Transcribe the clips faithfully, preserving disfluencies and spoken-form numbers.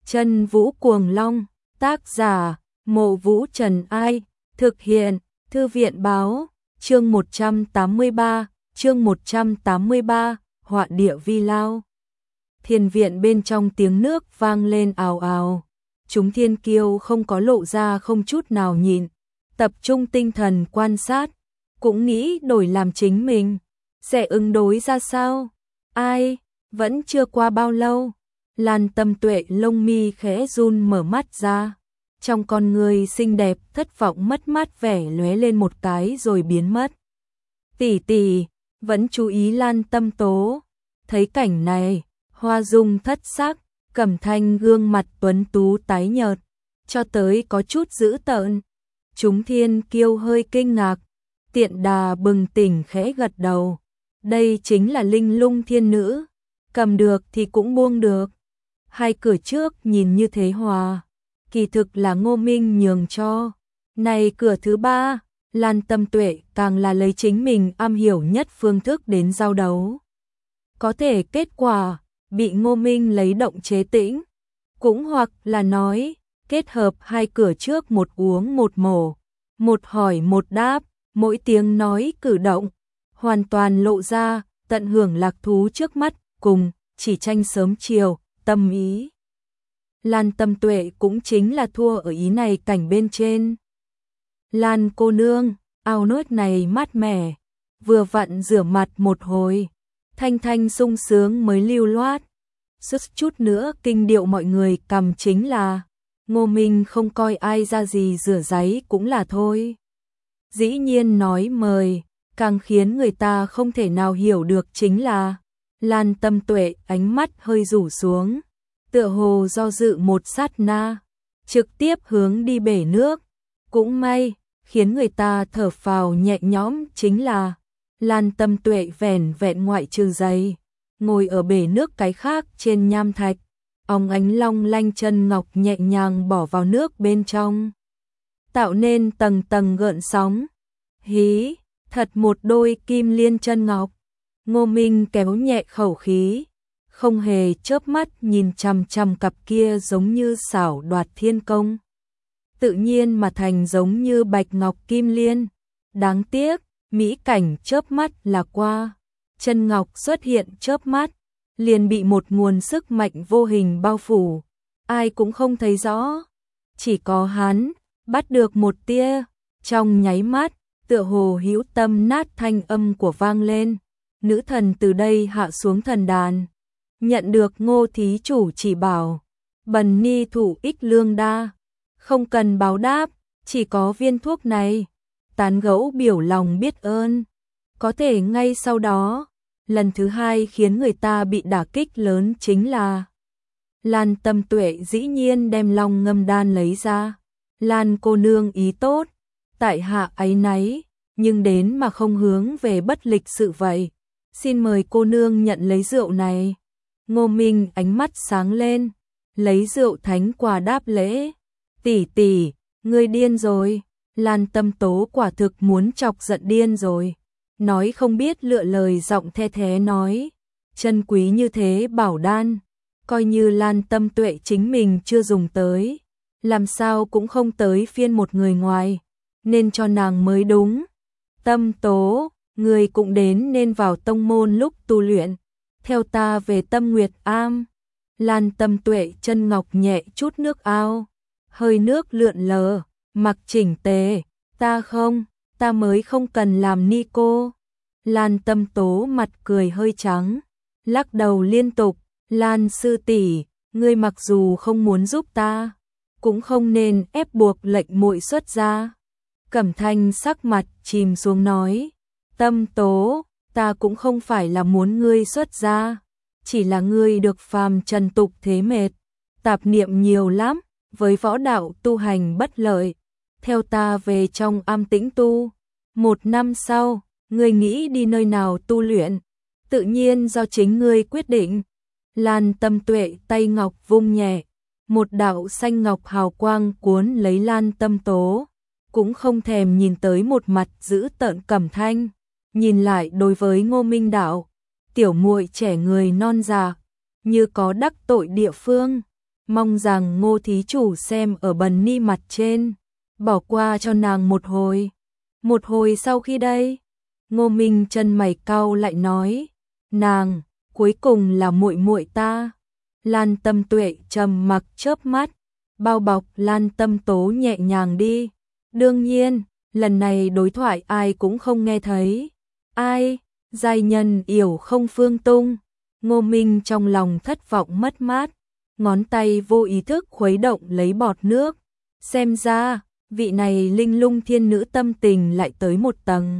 Chân Vũ Cuồng Long, tác giả, Mộ Vũ Trần Ai, thực hiện, Thư viện Báo, chương một trăm tám mươi ba, chương một trăm tám mươi ba, họa địa vi lao. Thiền viện bên trong tiếng nước vang lên ào ào, chúng thiên kiêu không có lộ ra không chút nào nhịn, tập trung tinh thần quan sát, cũng nghĩ đổi làm chính mình, sẽ ứng đối ra sao? Ai, vẫn chưa qua bao lâu, Lan Tâm Tuệ lông mi khẽ run mở mắt ra, trong con người xinh đẹp thất vọng mất mát vẻ lóe lên một cái rồi biến mất. Tỷ tỷ, vẫn chú ý Lan Tâm Tố, thấy cảnh này, hoa dung thất sắc, Cẩm Thanh gương mặt tuấn tú tái nhợt, cho tới có chút dữ tợn. Chúng thiên kiêu hơi kinh ngạc, Tiện Đà bừng tỉnh khẽ gật đầu, đây chính là linh lung thiên nữ, cầm được thì cũng buông được. Hai cửa trước nhìn như thế hòa, kỳ thực là Ngô Minh nhường cho. Này cửa thứ ba, Lan Tâm Tuệ càng là lấy chính mình am hiểu nhất phương thức đến giao đấu. Có thể kết quả bị Ngô Minh lấy động chế tĩnh, cũng hoặc là nói kết hợp hai cửa trước một uống một mổ, một hỏi một đáp, mỗi tiếng nói cử động hoàn toàn lộ ra tận hưởng lạc thú trước mắt, cùng chỉ tranh sớm chiều, tâm ý. Lan Tâm Tuệ cũng chính là thua ở ý này cảnh bên trên. Lan cô nương, ao nước này mát mẻ, vừa vặn rửa mặt một hồi, thanh thanh sung sướng mới lưu loát. Sức chút nữa kinh điệu mọi người cầm chính là, Ngô Minh không coi ai ra gì rửa giấy cũng là thôi. Dĩ nhiên nói mời, càng khiến người ta không thể nào hiểu được chính là, Lan Tâm Tuệ ánh mắt hơi rủ xuống, tựa hồ do dự một sát na, trực tiếp hướng đi bể nước. Cũng may, khiến người ta thở phào nhẹ nhõm chính là, Lan Tâm Tuệ vẻn vẹn ngoại trừ giày, ngồi ở bể nước cái khác trên nham thạch, óng ánh long lanh chân ngọc nhẹ nhàng bỏ vào nước bên trong, tạo nên tầng tầng gợn sóng. Hí, thật một đôi kim liên chân ngọc. Ngô Minh kéo nhẹ khẩu khí, không hề chớp mắt nhìn chằm chằm cặp kia giống như xảo đoạt thiên công. Tự nhiên mà thành giống như bạch ngọc kim liên. Đáng tiếc, mỹ cảnh chớp mắt là qua. Chân ngọc xuất hiện chớp mắt, liền bị một nguồn sức mạnh vô hình bao phủ. Ai cũng không thấy rõ. Chỉ có hắn, bắt được một tia. Trong nháy mắt, tựa hồ hữu tâm nát thanh âm của vang lên. Nữ thần từ đây hạ xuống thần đàn. Nhận được Ngô thí chủ chỉ bảo. Bần ni thủ ích lương đa. Không cần báo đáp, chỉ có viên thuốc này. Tán gẫu biểu lòng biết ơn. Có thể ngay sau đó, lần thứ hai khiến người ta bị đả kích lớn chính là Lan Tâm Tuệ dĩ nhiên đem long ngâm đan lấy ra. Lan cô nương ý tốt, tại hạ áy náy, nhưng đến mà không hướng về bất lịch sự vậy. Xin mời cô nương nhận lấy rượu này. Ngô Minh ánh mắt sáng lên, lấy rượu thánh quà đáp lễ. Tỷ tỷ, ngươi điên rồi. Lan Tâm Tố quả thực muốn chọc giận điên rồi. Nói không biết lựa lời giọng the thế nói. Chân quý như thế bảo đan, coi như Lan Tâm Tuệ chính mình chưa dùng tới, làm sao cũng không tới phiên một người ngoài, nên cho nàng mới đúng. Tâm Tố, người cũng đến nên vào tông môn lúc tu luyện, theo ta về Tâm Nguyệt Am. Lan Tâm Tuệ chân ngọc nhẹ chút nước ao, hơi nước lượn lờ, mặc chỉnh tề. Ta không, ta mới không cần làm ni cô. Lan Tâm Tố mặt cười hơi trắng, lắc đầu liên tục. Lan sư tỷ, ngươi mặc dù không muốn giúp ta, cũng không nên ép buộc lệnh muội xuất gia. Cẩm Thanh sắc mặt chìm xuống nói, Tâm Tố, ta cũng không phải là muốn ngươi xuất gia, chỉ là ngươi được phàm trần tục thế mệt, tạp niệm nhiều lắm, với võ đạo tu hành bất lợi. Theo ta về trong am tĩnh tu, một năm sau, ngươi nghĩ đi nơi nào tu luyện, tự nhiên do chính ngươi quyết định. Lan Tâm Tuệ tay ngọc vung nhẹ, một đạo xanh ngọc hào quang cuốn lấy Lan Tâm Tố, cũng không thèm nhìn tới một mặt giữ tợn Cẩm Thanh, nhìn lại đối với Ngô Minh đạo, tiểu muội trẻ người non già, như có đắc tội địa phương, mong rằng Ngô thí chủ xem ở bần ni mặt trên, bỏ qua cho nàng một hồi. Một hồi sau khi đây, Ngô Minh chân mày cau lại nói, nàng, cuối cùng là muội muội ta. Lan Tâm Tuệ trầm mặc chớp mắt, bao bọc Lan Tâm Tố nhẹ nhàng đi. Đương nhiên, lần này đối thoại ai cũng không nghe thấy. Ai, giai nhân yểu không phương tung. Ngô Minh trong lòng thất vọng mất mát, ngón tay vô ý thức khuấy động lấy bọt nước. Xem ra, vị này linh lung thiên nữ tâm tình lại tới một tầng.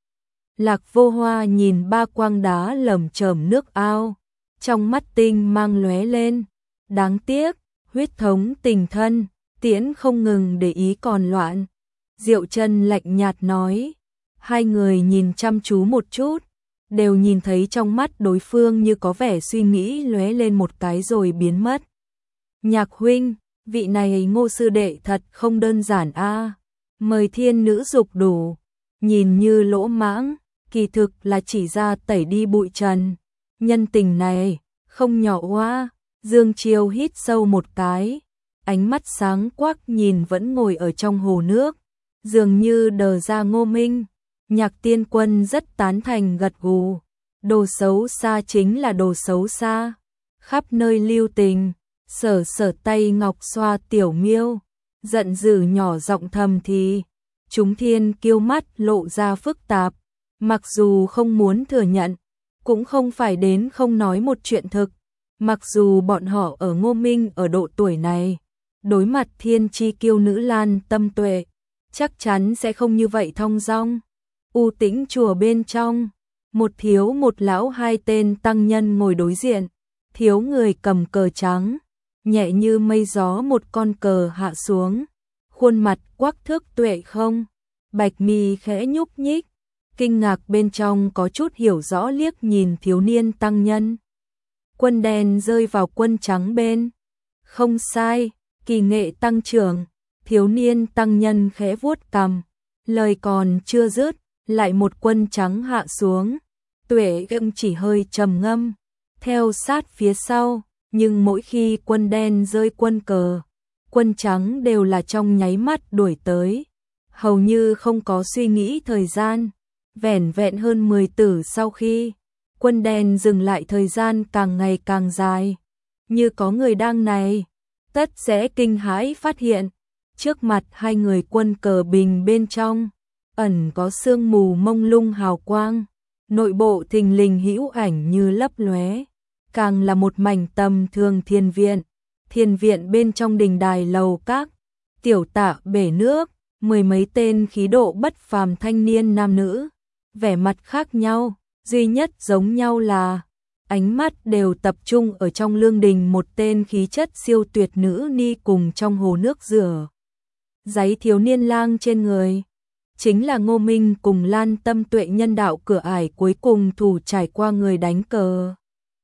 Lạc Vô Hoa nhìn ba quang đá lởm chởm nước ao, trong mắt tinh mang lóe lên. Đáng tiếc, huyết thống tình thân, tiễn không ngừng để ý còn loạn. Diệu Chân lạnh nhạt nói, hai người nhìn chăm chú một chút, đều nhìn thấy trong mắt đối phương như có vẻ suy nghĩ lóe lên một cái rồi biến mất. Nhạc huynh, vị này Ngô sư đệ thật không đơn giản a. Mời thiên nữ dục đủ, nhìn như lỗ mãng, kỳ thực là chỉ ra tẩy đi bụi trần. Nhân tình này, không nhỏ quá. Dương Chiêu hít sâu một cái, ánh mắt sáng quắc nhìn vẫn ngồi ở trong hồ nước, dường như đờ ra Ngô Minh. Nhạc Tiên Quân rất tán thành gật gù, đồ xấu xa chính là đồ xấu xa, khắp nơi lưu tình. Sở sở tay ngọc xoa tiểu miêu, giận dữ nhỏ giọng thầm thì, chúng thiên kiêu mắt lộ ra phức tạp, mặc dù không muốn thừa nhận, cũng không phải đến không nói một chuyện thực. Mặc dù bọn họ ở Ngô Minh ở độ tuổi này, đối mặt thiên chi kiêu nữ Lan Tâm Tuệ, chắc chắn sẽ không như vậy thong dong. U tĩnh chùa bên trong, một thiếu một lão hai tên tăng nhân ngồi đối diện, thiếu người cầm cờ trắng, nhẹ như mây gió một con cờ hạ xuống, khuôn mặt quắc thước tuệ không, bạch mi khẽ nhúc nhích, kinh ngạc bên trong có chút hiểu rõ liếc nhìn thiếu niên tăng nhân. Quân đen rơi vào quân trắng bên. Không sai, kỳ nghệ tăng trưởng, thiếu niên tăng nhân khẽ vuốt cằm, lời còn chưa dứt, lại một quân trắng hạ xuống. Tuệ ưng chỉ hơi trầm ngâm, theo sát phía sau, nhưng mỗi khi quân đen rơi quân cờ, quân trắng đều là trong nháy mắt đuổi tới, hầu như không có suy nghĩ thời gian. Vẻn vẹn hơn mười tử sau khi quân đen dừng lại, thời gian càng ngày càng dài, như có người đang này, tất sẽ kinh hãi phát hiện, trước mặt hai người quân cờ bình bên trong, ẩn có sương mù mông lung hào quang, nội bộ thình lình hữu ảnh như lấp lóe, càng là một mảnh tầm thường thiên viện, thiên viện bên trong đình đài lầu các, tiểu tạ bể nước, mười mấy tên khí độ bất phàm thanh niên nam nữ, vẻ mặt khác nhau. Duy nhất giống nhau là ánh mắt đều tập trung ở trong lương đình một tên khí chất siêu tuyệt nữ ni cùng trong hồ nước rửa giấy thiếu niên lang trên người. Chính là Ngô Minh cùng Lan Tâm Tuệ nhân đạo cửa ải cuối cùng thủ trải qua người đánh cờ.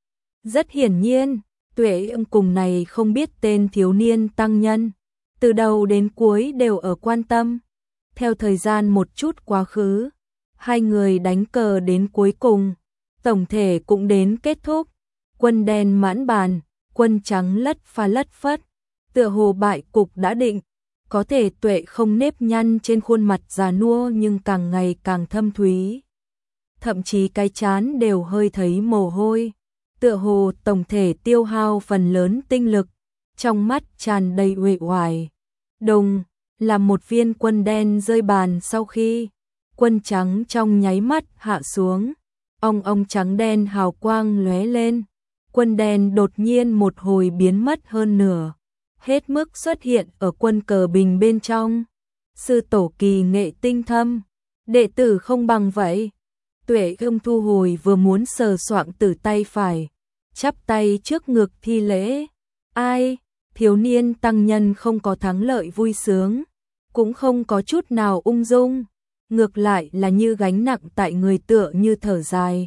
Rất hiển nhiên, Tuệ ưng cùng này không biết tên thiếu niên tăng nhân, từ đầu đến cuối đều ở quan tâm. Theo thời gian một chút quá khứ, hai người đánh cờ đến cuối cùng, tổng thể cũng đến kết thúc. Quân đen mãn bàn, quân trắng lất pha lất phất, tựa hồ bại cục đã định. Có thể Tuệ không nếp nhăn trên khuôn mặt già nua nhưng càng ngày càng thâm thúy. Thậm chí cái trán đều hơi thấy mồ hôi, tựa hồ tổng thể tiêu hao phần lớn tinh lực, trong mắt tràn đầy uể oải. Đùng, là một viên quân đen rơi bàn sau khi quân trắng trong nháy mắt hạ xuống, ong ong trắng đen hào quang lóe lên, quân đen đột nhiên một hồi biến mất hơn nửa, hết mức xuất hiện ở quân cờ bình bên trong. Sư tổ kỳ nghệ tinh thâm, đệ tử không bằng vậy. Tuệ ưng thu hồi vừa muốn sờ soạng từ tay phải, chắp tay trước ngực thi lễ. Ai, thiếu niên tăng nhân không có thắng lợi vui sướng, cũng không có chút nào ung dung, ngược lại là như gánh nặng tại người, tựa như thở dài.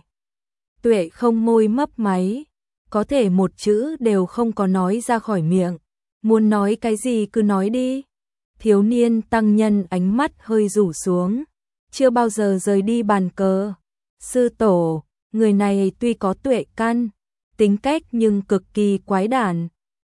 Tuệ không môi mấp máy, có thể một chữ đều không có nói ra khỏi miệng, muốn nói cái gì cứ nói đi. Thiếu niên tăng nhân ánh mắt hơi rủ xuống, chưa bao giờ rời đi bàn cờ. Sư tổ, người này tuy có tuệ căn, tính cách nhưng cực kỳ quái đản,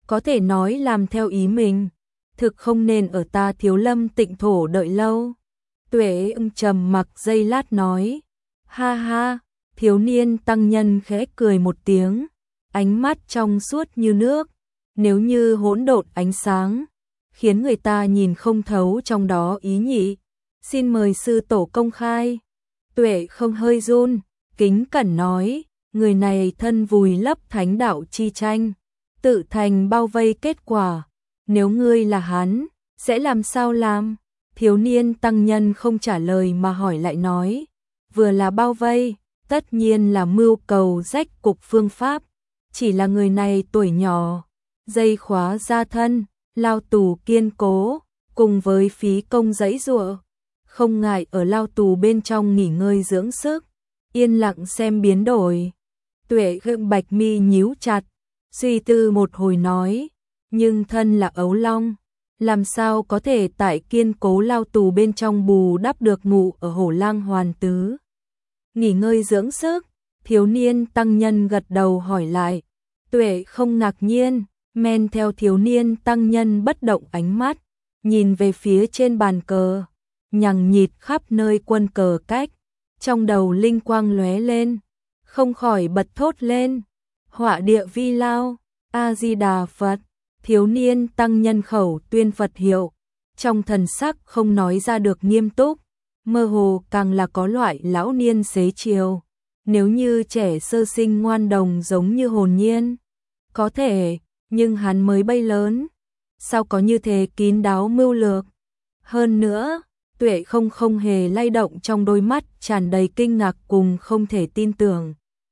có thể nói làm theo ý mình, thực không nên ở ta Thiếu Lâm Tịnh thổ đợi lâu. Tuệ ưng trầm mặc giây lát nói, ha ha, thiếu niên tăng nhân khẽ cười một tiếng, ánh mắt trong suốt như nước, nếu như hỗn độn ánh sáng, khiến người ta nhìn không thấu trong đó ý nhị. Xin mời sư tổ công khai. Tuệ không hơi run, kính cẩn nói, người này thân vùi lấp thánh đạo chi tranh, tự thành bao vây kết quả, nếu ngươi là hắn, sẽ làm sao làm? Thiếu niên tăng nhân không trả lời mà hỏi lại nói, vừa là bao vây, tất nhiên là mưu cầu rách cục phương pháp, chỉ là người này tuổi nhỏ, dây khóa gia thân, lao tù kiên cố, cùng với phí công giãy giụa, không ngại ở lao tù bên trong nghỉ ngơi dưỡng sức, yên lặng xem biến đổi. Tuệ gượng bạch mi nhíu chặt, suy tư một hồi nói, nhưng thân là ấu long, làm sao có thể tại kiên cố lao tù bên trong bù đắp được ngủ ở Hổ Lang Hoàn Tứ. Nghỉ ngơi dưỡng sức, thiếu niên tăng nhân gật đầu hỏi lại, Tuệ không ngạc nhiên, men theo thiếu niên tăng nhân bất động ánh mắt, nhìn về phía trên bàn cờ, nhằng nhịt khắp nơi quân cờ cách, trong đầu linh quang lóe lên, không khỏi bật thốt lên, họa địa vi lao, A-di-đà Phật. Thiếu niên tăng nhân khẩu tuyên Phật hiệu, trong thần sắc không nói ra được nghiêm túc, mơ hồ càng là có loại lão niên xế chiều. Nếu như trẻ sơ sinh ngoan đồng giống như hồn nhiên, có thể, nhưng hắn mới bay lớn, sao có như thế kín đáo mưu lược. Hơn nữa, Tuệ không không hề lay động trong đôi mắt tràn đầy kinh ngạc cùng không thể tin tưởng.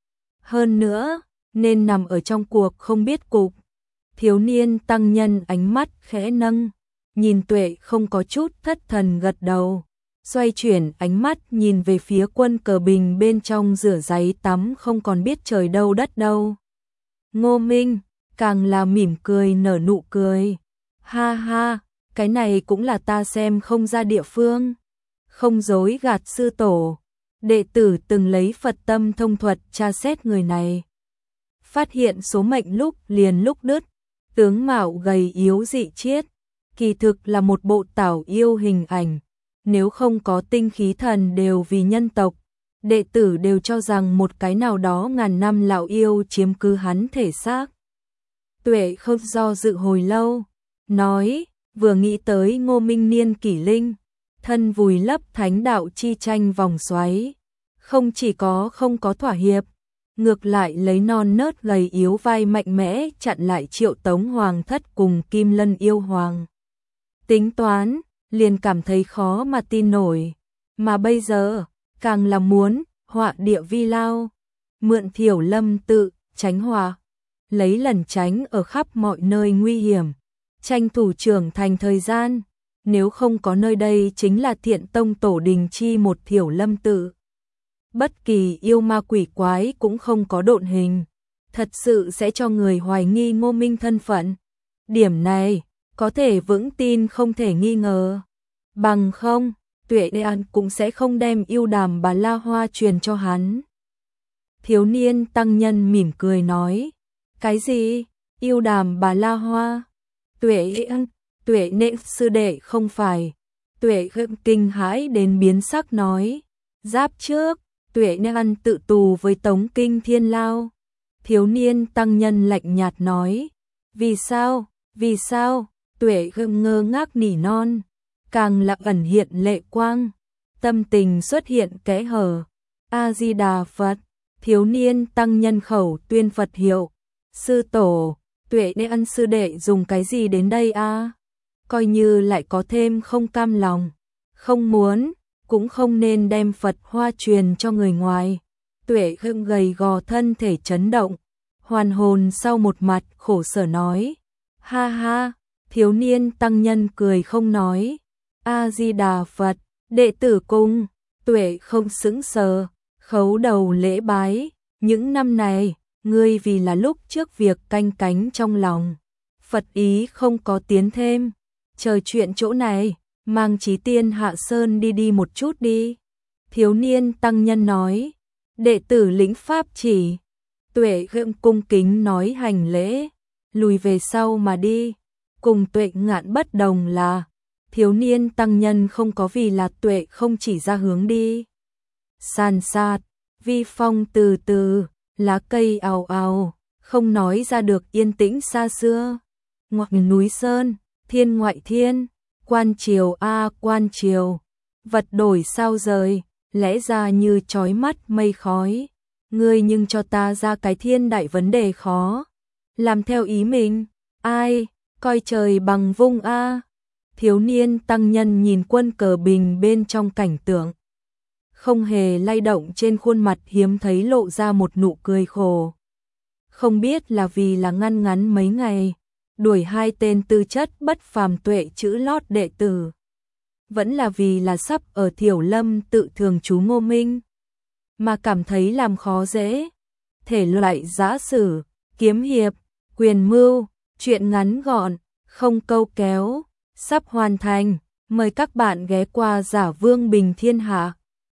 Hơn nữa, nên nằm ở trong cuộc không biết cục. Thiếu niên tăng nhân ánh mắt khẽ nâng, nhìn Tuệ không có chút thất thần gật đầu, xoay chuyển ánh mắt nhìn về phía quân cờ bình bên trong rửa giấy tắm không còn biết trời đâu đất đâu. Ngô Minh, càng là mỉm cười nở nụ cười, ha ha, cái này cũng là ta xem không ra địa phương, không dối gạt sư tổ, đệ tử từng lấy Phật tâm thông thuật tra xét người này. Phát hiện số mệnh lúc liền lúc đứt, tướng mạo gầy yếu dị chiết, kỳ thực là một bộ tảo yêu hình ảnh, nếu không có tinh khí thần đều vì nhân tộc, đệ tử đều cho rằng một cái nào đó ngàn năm lão yêu chiếm cứ hắn thể xác. Tuệ không do dự hồi lâu, nói, vừa nghĩ tới Ngô Minh niên kỷ linh, thân vùi lấp thánh đạo chi tranh vòng xoáy, không chỉ có không có thỏa hiệp, ngược lại lấy non nớt gầy yếu vai mạnh mẽ chặn lại Triệu Tống Hoàng thất cùng Kim Lân yêu hoàng. Tính toán, liền cảm thấy khó mà tin nổi, mà bây giờ, càng là muốn, họa địa vi lao, mượn Thiểu Lâm tự, tránh họa, lấy lần tránh ở khắp mọi nơi nguy hiểm, tranh thủ trưởng thành thời gian, nếu không có nơi đây chính là Thiện Tông tổ đình chi một Thiểu Lâm tự. Bất kỳ yêu ma quỷ quái cũng không có độn hình, thật sự sẽ cho người hoài nghi Ngô Minh thân phận. Điểm này, có thể vững tin không thể nghi ngờ. Bằng không, Tuệ An cũng sẽ không đem yêu đàm Bà La Hoa truyền cho hắn. Thiếu niên tăng nhân mỉm cười nói, cái gì? Yêu đàm Bà La Hoa? Tuệ An, Tuệ Nệ sư đệ không phải. Tuệ kinh hãi đến biến sắc nói, giáp trước, Tuệ An tự tù với Tống Kinh Thiên Lao. Thiếu niên tăng nhân lạnh nhạt nói, vì sao, vì sao? Tuệ ngơ ngác nỉ non, càng là ẩn hiện lệ quang, tâm tình xuất hiện kẽ hở. A-di-đà Phật, thiếu niên tăng nhân khẩu tuyên Phật hiệu, sư tổ, Tuệ An sư đệ dùng cái gì đến đây a? Coi như lại có thêm không cam lòng, không muốn, cũng không nên đem Phật hoa truyền cho người ngoài. Tuệ hưng gầy gò thân thể chấn động, hoàn hồn sau một mặt khổ sở nói, ha ha, thiếu niên tăng nhân cười không nói, A-di-đà Phật, đệ tử cung. Tuệ không sững sờ, khấu đầu lễ bái, những năm này, ngươi vì là lúc trước việc canh cánh trong lòng, Phật ý không có tiến thêm, chờ chuyện chỗ này, mang Chí Tiên hạ sơn đi đi một chút đi. Thiếu niên tăng nhân nói, đệ tử lĩnh pháp chỉ. Tuệ gượng cung kính nói hành lễ, lùi về sau mà đi. Cùng Tuệ Ngạn bất đồng là, thiếu niên tăng nhân không có vì là Tuệ không chỉ ra hướng đi. San sát, vi phong từ từ, lá cây ào ào, không nói ra được yên tĩnh xa xưa. Ngoặc núi sơn, thiên ngoại thiên, quan triều a quan triều, vật đổi sao rời, lẽ ra như chói mắt mây khói. Ngươi nhưng cho ta ra cái thiên đại vấn đề khó, làm theo ý mình, ai, coi trời bằng vung a. Thiếu niên tăng nhân nhìn quân cờ bình bên trong cảnh tượng, không hề lay động, trên khuôn mặt hiếm thấy lộ ra một nụ cười khổ. Không biết là vì là ngăn ngắn mấy ngày, đuổi hai tên tư chất bất phàm tuệ chữ lót đệ tử, vẫn là vì là sắp ở Thiểu Lâm tự thường trú Ngô Minh, mà cảm thấy làm khó dễ. Thể loại giã sử, kiếm hiệp, quyền mưu, truyện ngắn gọn, không câu kéo, sắp hoàn thành. Mời các bạn ghé qua Giả Vương Bình Thiên Hạ.